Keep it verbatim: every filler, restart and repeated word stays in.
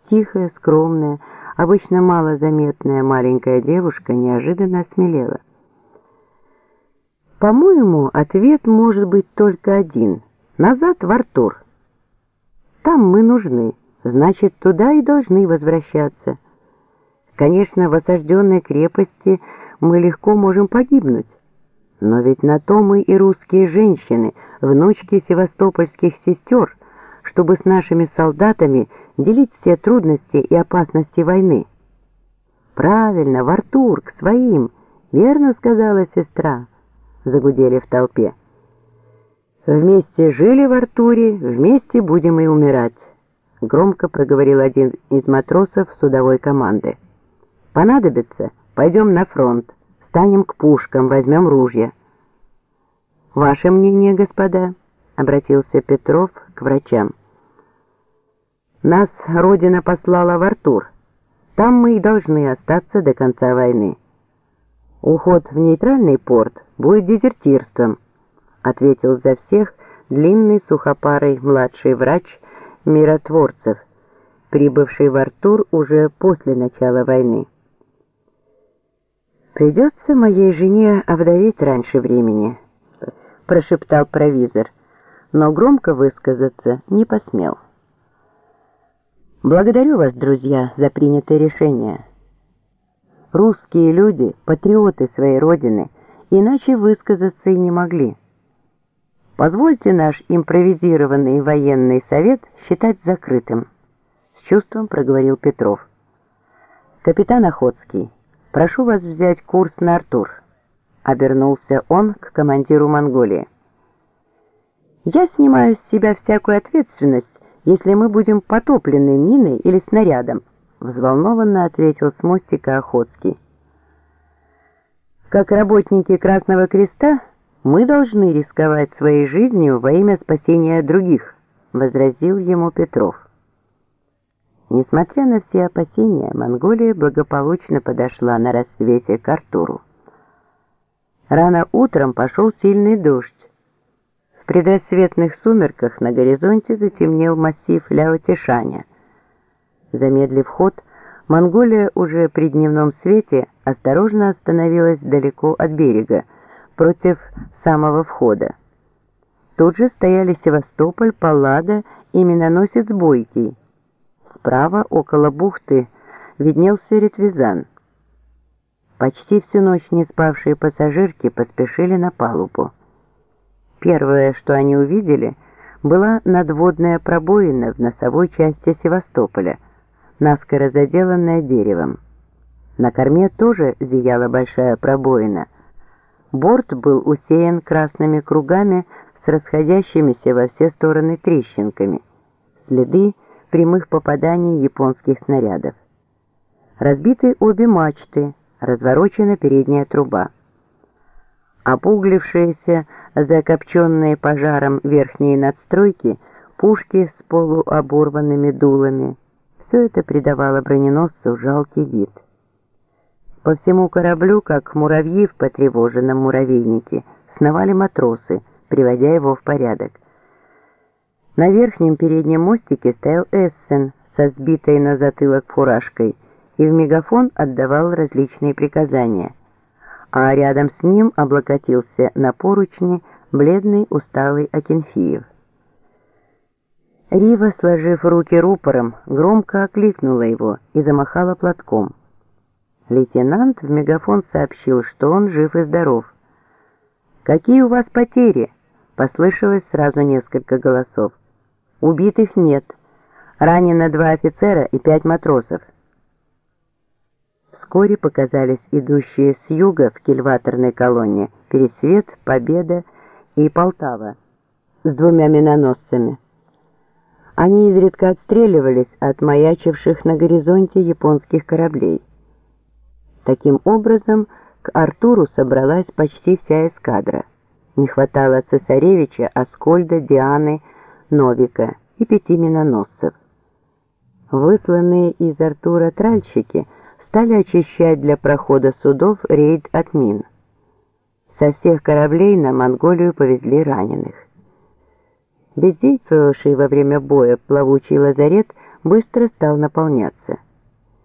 Тихая, скромная, обычно малозаметная маленькая девушка неожиданно осмелела. По-моему, ответ может быть только один. Назад в Артур. Там мы нужны, значит, туда и должны возвращаться. Конечно, в осажденной крепости мы легко можем погибнуть. Но ведь на то мы и русские женщины, внучки севастопольских сестер, чтобы с нашими солдатами делить все трудности и опасности войны. Правильно, в Артур, к своим, верно сказала сестра, загудели в толпе. Вместе жили в Артуре, вместе будем и умирать, громко проговорил один из матросов судовой команды. Понадобится, пойдем на фронт, станем к пушкам, возьмем ружья. Ваше мнение, господа, обратился Петров к врачам. Нас Родина послала в Артур. Там мы и должны остаться до конца войны. Уход в нейтральный порт будет дезертирством, ответил за всех длинный сухопарый младший врач миротворцев, прибывший в Артур уже после начала войны. «Придется моей жене овдоветь раньше времени», — прошептал провизор, но громко высказаться не посмел. «Благодарю вас, друзья, за принятое решение. Русские люди — патриоты своей родины, иначе высказаться и не могли. Позвольте наш импровизированный военный совет считать закрытым», — с чувством проговорил Петров. «Капитан Охотский, прошу вас взять курс на Артур», — обернулся он к командиру Монголии. «Я снимаю с себя всякую ответственность, если мы будем потоплены миной или снарядом», — взволнованно ответил с мостика Охотский. «Как работники Красного Креста мы должны рисковать своей жизнью во имя спасения других», — возразил ему Петров. Несмотря на все опасения, Монголия благополучно подошла на рассвете к Артуру. Рано утром пошел сильный дождь. В предрассветных сумерках на горизонте затемнел массив Ляо-Тишаня. Замедлив ход, Монголия уже при дневном свете осторожно остановилась далеко от берега, против самого входа. Тут же стояли Севастополь, Паллада и миноносец Бойкий. Справа, около бухты, виднелся Ретвизан. Почти всю ночь не спавшие пассажирки поспешили на палубу. Первое, что они увидели, была надводная пробоина в носовой части Севастополя, наскоро заделанная деревом. На корме тоже зияла большая пробоина. Борт был усеян красными кругами с расходящимися во все стороны трещинками, следы прямых попаданий японских снарядов. Разбиты обе мачты, разворочена передняя труба. Обуглившиеся, закопченные пожаром верхние надстройки, пушки с полуоборванными дулами — все это придавало броненосцу жалкий вид. По всему кораблю, как муравьи в потревоженном муравейнике, сновали матросы, приводя его в порядок. На верхнем переднем мостике стоял Эссен со сбитой на затылок фуражкой и в мегафон отдавал различные приказания, а рядом с ним облокотился на поручни бледный усталый Акинфиев. Рива, сложив руки рупором, громко окликнула его и замахала платком. Лейтенант в мегафон сообщил, что он жив и здоров. «Какие у вас потери?» — послышалось сразу несколько голосов. «Убитых нет. Ранено два офицера и пять матросов». Вскоре показались идущие с юга в кильваторной колонне Пересвет, Победа и Полтава с двумя миноносцами. Они изредка отстреливались от маячивших на горизонте японских кораблей. Таким образом, к Артуру собралась почти вся эскадра. Не хватало цесаревича, Аскольда, Дианы, Новика и пяти миноносцев. Высланные из Артура тральщики стали очищать для прохода судов рейд от мин. Со всех кораблей на Монголию повезли раненых. Бездействовавший во время боя плавучий лазарет быстро стал наполняться.